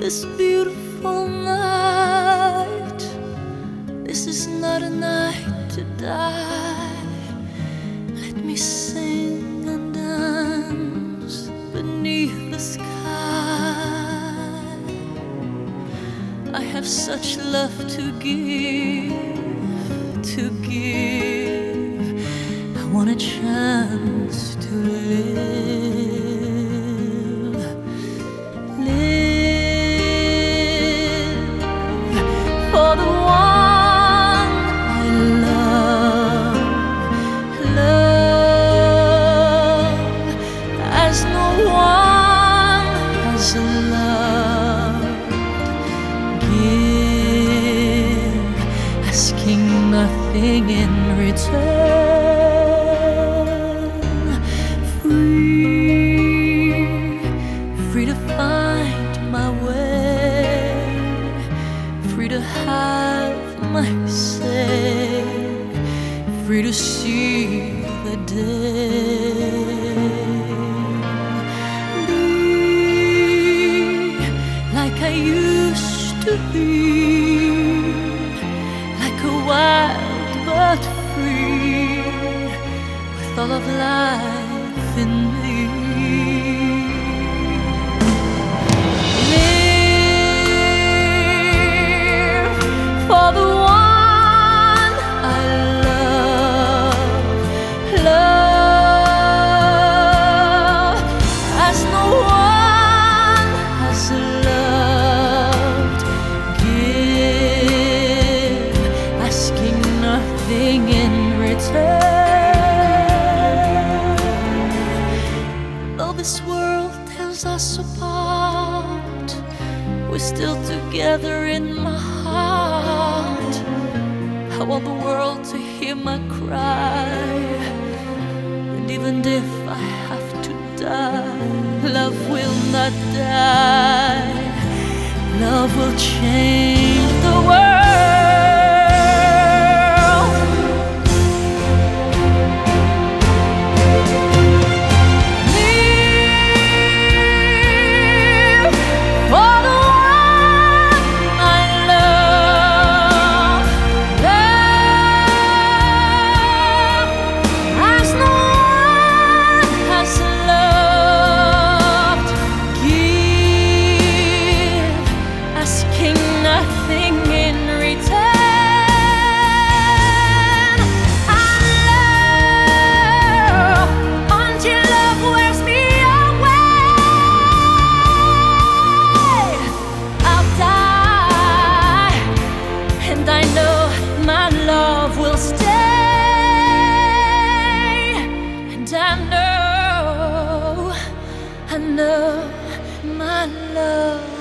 this beautiful night. This is not a night to die. Let me sing and dance beneath the sky. I have such love to give. I want a chance to live for the one I love, love as no one has loved. Give, asking nothing in return. Free to find my way, free to have my say, free to see the day. Be like I used to be, like a wild but free, with all of life in me. Live for the one I love, love as no one has loved. Give, asking nothing in return. Though this world tears us apart, we're still together in my heart. I want the world to hear my cry, and even if I have to die, love will not die. Love will change the world. Nothing in return. I love until love wears me away. I'll die, and I know my love will stay. And I know my love